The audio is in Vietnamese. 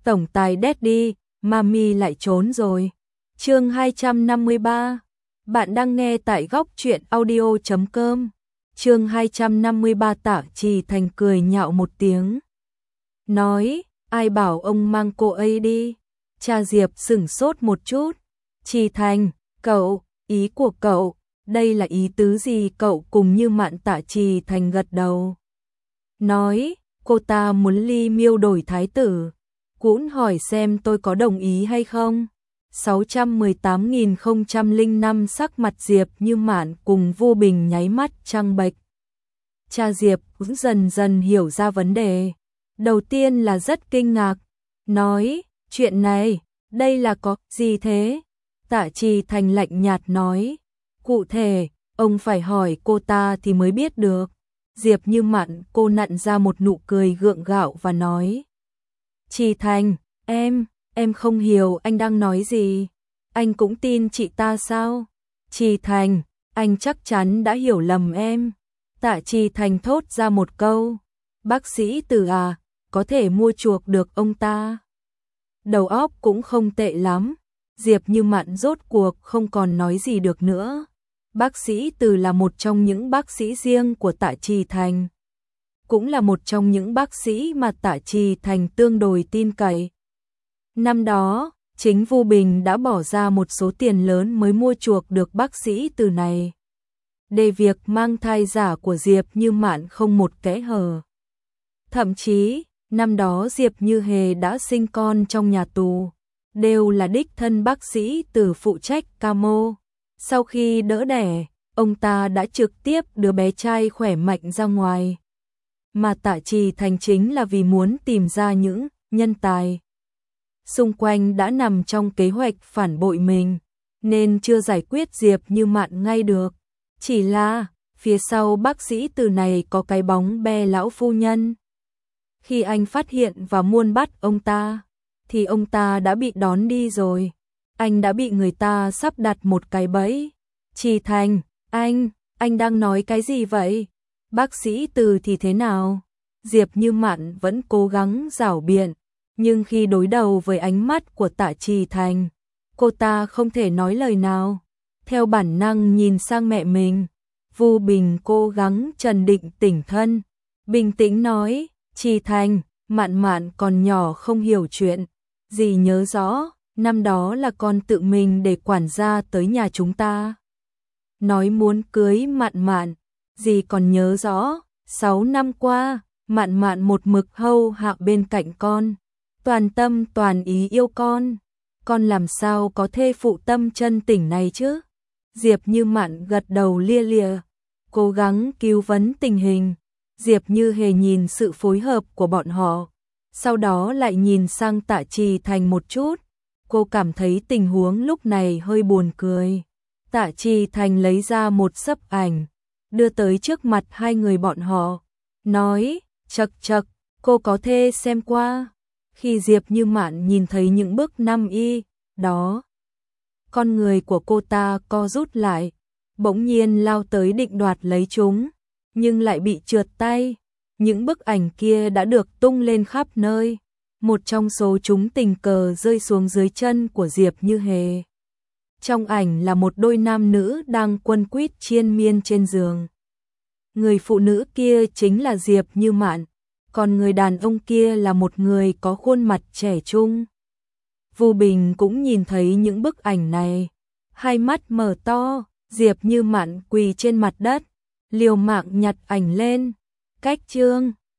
tổng tài Daddy, Mami lại trốn rồi. Chương 253. Bạn đang nghe tại góc truyện audio.com. Chương 253. Tạ Trì Thành cười nhạo một tiếng. Nói, ai bảo ông mang cô ấy đi? Cha Diệp sửng sốt một chút. Trì Thành, cậu, ý của cậu, đây là ý tứ gì? Cậu cùng Như Mạn. Tạ Trì Thành gật đầu. Nói, cô ta muốn Ly Miêu đổi thái tử. Cũng hỏi xem tôi có đồng ý hay không. 618.005 sắc mặt Diệp Như Mạn cùng Vu Bình nháy mắt trăng bệch. Cha Diệp cũng dần dần hiểu ra vấn đề. Đầu tiên là rất kinh ngạc. Nói, chuyện này, đây là có gì thế? Tạ Trì Thành lạnh nhạt nói. Cụ thể, ông phải hỏi cô ta thì mới biết được. Diệp Như Mạn cô nặn ra một nụ cười gượng gạo và nói. Trì Thành, em không hiểu anh đang nói gì. Anh cũng tin chị ta sao? Trì Thành, anh chắc chắn đã hiểu lầm em. Tạ Trì Thành thốt ra một câu. Bác sĩ Từ à, có thể mua chuộc được ông ta. Đầu óc cũng không tệ lắm. Diệp Như Mạn rốt cuộc không còn nói gì được nữa. Bác sĩ Từ là một trong những bác sĩ riêng của Tạ Trì Thành. Cũng là một trong những bác sĩ mà Tạ Trì Thành tương đối tin cậy. Năm đó, chính Vu Bình đã bỏ ra một số tiền lớn mới mua chuộc được bác sĩ Từ này. Để việc mang thai giả của Diệp Như Mạn không một kẽ hở. Thậm chí, năm đó Diệp Như Hề đã sinh con trong nhà tù, đều là đích thân bác sĩ Từ phụ trách camo. Sau khi đỡ đẻ, ông ta đã trực tiếp đưa bé trai khỏe mạnh ra ngoài. Mà Tạ Trì Thành chính là vì muốn tìm ra những nhân tài xung quanh đã nằm trong kế hoạch phản bội mình, nên chưa giải quyết Diệp Như Mạn ngay được. Chỉ là, phía sau bác sĩ Từ này có cái bóng be lão phu nhân. Khi anh phát hiện và muốn bắt ông ta, thì ông ta đã bị đón đi rồi. Anh đã bị người ta sắp đặt một cái bẫy. Trì Thành, anh đang nói cái gì vậy? Bác sĩ Từ thì thế nào? Diệp Như Mạn vẫn cố gắng giảo biện, nhưng khi đối đầu với ánh mắt của Tạ Trì Thành, cô ta không thể nói lời nào. Theo bản năng nhìn sang mẹ mình, Vu Bình cố gắng trấn định tỉnh thân, bình tĩnh nói, Trì Thành, Mạn còn nhỏ không hiểu chuyện, dì nhớ rõ, năm đó là con tự mình để quản gia tới nhà chúng ta. Nói muốn cưới Mạn, dì còn nhớ rõ, 6 năm qua, Mạn một mực hầu hạ bên cạnh con, toàn tâm toàn ý yêu con làm sao có thê phụ tâm chân tình này chứ? Diệp Như Mạn gật đầu lia lịa, cố gắng cứu vấn tình hình. Diệp Như Hề nhìn sự phối hợp của bọn họ, sau đó lại nhìn sang Tạ Trì Thành một chút. Cô cảm thấy tình huống lúc này hơi buồn cười. Tạ Trì Thành lấy ra một xấp ảnh, đưa tới trước mặt hai người bọn họ, nói, chậc, cô có thể xem qua. Khi Diệp Như Mạn nhìn thấy những bức 5Y đó, con người của cô ta co rút lại, bỗng nhiên lao tới định đoạt lấy chúng, nhưng lại bị trượt tay. Những bức ảnh kia đã được tung lên khắp nơi. Một trong số chúng tình cờ rơi xuống dưới chân của Diệp Như Hề. Trong ảnh là một đôi nam nữ đang quấn quýt triền miên trên giường. Người phụ nữ kia chính là Diệp Như Mạn, còn người đàn ông kia là một người có khuôn mặt trẻ trung. Vu Bình cũng nhìn thấy những bức ảnh này, hai mắt mở to. Diệp Như Mạn quỳ trên mặt đất, liều mạng nhặt ảnh lên. Cách chương